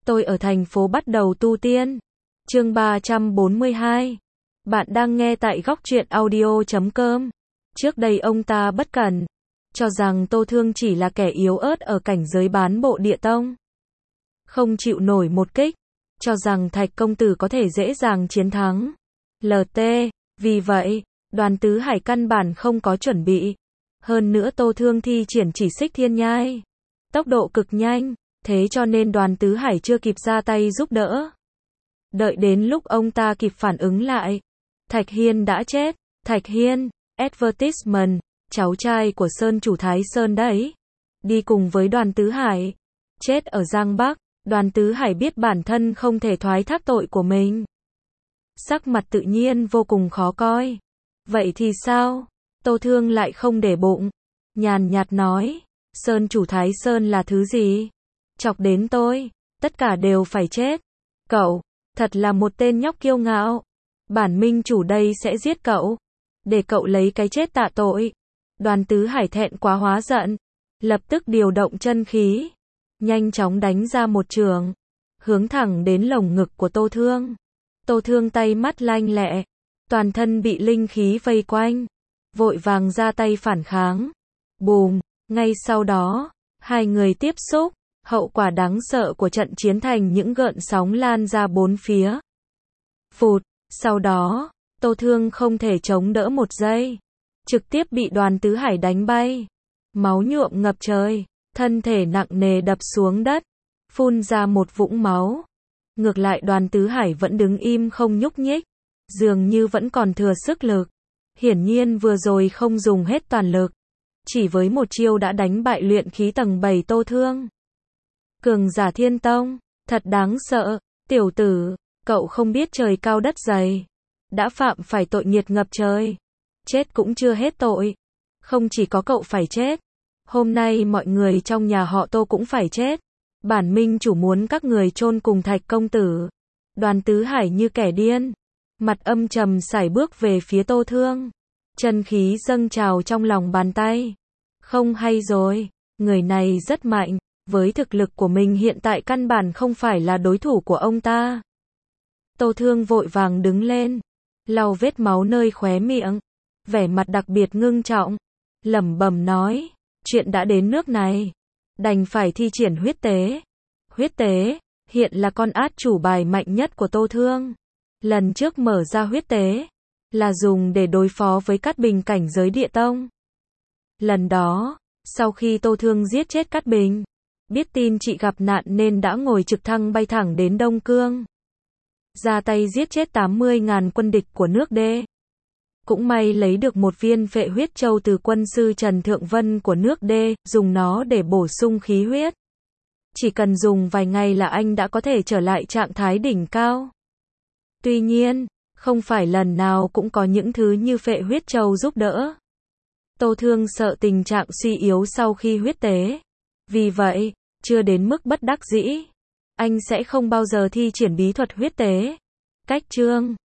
Tôi ở thành phố bắt đầu tu tiên. Chương 342. Bạn đang nghe tại góc truyện audio.com. Trước đây ông ta bất cẩn, cho rằng Tô Thương chỉ là kẻ yếu ớt ở cảnh giới bán bộ địa tông, không chịu nổi một kích, cho rằng Thạch công tử có thể dễ dàng chiến thắng. LT, vì vậy, Đoàn Tứ Hải căn bản không có chuẩn bị. Hơn nữa Tô Thương thi triển chỉ xích thiên nhai, tốc độ cực nhanh, thế cho nên Đoàn Tứ Hải chưa kịp ra tay giúp đỡ. Đợi đến lúc ông ta kịp phản ứng lại, Thạch Hiên đã chết. Thạch Hiên, advertisement, cháu trai của Sơn chủ Thái Sơn đấy, đi cùng với Đoàn Tứ Hải, chết ở Giang Bắc. Đoàn Tứ Hải biết bản thân không thể thoái thác tội của mình, sắc mặt tự nhiên vô cùng khó coi. Vậy thì sao? Tô Thương lại không để bụng, nhàn nhạt nói, Sơn chủ Thái Sơn là thứ gì? Chọc đến tôi, tất cả đều phải chết. Cậu, thật là một tên nhóc kiêu ngạo. Bản minh chủ đây sẽ giết cậu, để cậu lấy cái chết tạ tội. Đoàn Tứ Hải thẹn quá hóa giận, lập tức điều động chân khí, nhanh chóng đánh ra một trường, hướng thẳng đến lồng ngực của Tô Thương. Tô Thương tay mắt lanh lẹ, toàn thân bị linh khí vây quanh, vội vàng ra tay phản kháng. Bùm, ngay sau đó, hai người tiếp xúc, hậu quả đáng sợ của trận chiến thành những gợn sóng lan ra bốn phía. Phụt, sau đó, Tô Thương không thể chống đỡ một giây, trực tiếp bị Đoàn Tứ Hải đánh bay, máu nhuộm ngập trời, thân thể nặng nề đập xuống đất, phun ra một vũng máu. Ngược lại Đoàn Tứ Hải vẫn đứng im không nhúc nhích, dường như vẫn còn thừa sức lực. Hiển nhiên vừa rồi không dùng hết toàn lực, chỉ với một chiêu đã đánh bại luyện khí tầng 7 Tô Thương. Cường giả Thiên Tông, thật đáng sợ. Tiểu tử, cậu không biết trời cao đất dày, đã phạm phải tội nghiệt ngập trời, chết cũng chưa hết tội. Không chỉ có cậu phải chết, hôm nay mọi người trong nhà họ Tô cũng phải chết. Bản minh chủ muốn các người chôn cùng Thạch công tử. Đoàn Tứ Hải như kẻ điên, mặt âm trầm sải bước về phía Tô Thương, chân khí dâng trào trong lòng bàn tay. Không hay rồi, người này rất mạnh, với thực lực của mình hiện tại căn bản không phải là đối thủ của ông ta. Tô Thương vội vàng đứng lên, lau vết máu nơi khóe miệng, vẻ mặt đặc biệt ngưng trọng, lẩm bẩm nói, chuyện đã đến nước này, đành phải thi triển huyết tế. Huyết tế, hiện là con át chủ bài mạnh nhất của Tô Thương. Lần trước mở ra huyết tế, là dùng để đối phó với Cát Bình cảnh giới địa tông. Lần đó, sau khi Tô Thương giết chết Cát Bình, biết tin chị gặp nạn nên đã ngồi trực thăng bay thẳng đến Đông Cương, ra tay giết chết 80.000 quân địch của nước Đê. Cũng may lấy được một viên phệ huyết châu từ quân sư Trần Thượng Vân của nước Đê, dùng nó để bổ sung khí huyết. Chỉ cần dùng vài ngày là anh đã có thể trở lại trạng thái đỉnh cao. Tuy nhiên, không phải lần nào cũng có những thứ như phệ huyết châu giúp đỡ. Tô Thương sợ tình trạng suy yếu sau khi huyết tế. Vì vậy, chưa đến mức bất đắc dĩ, anh sẽ không bao giờ thi triển bí thuật huyết tế. Cách chương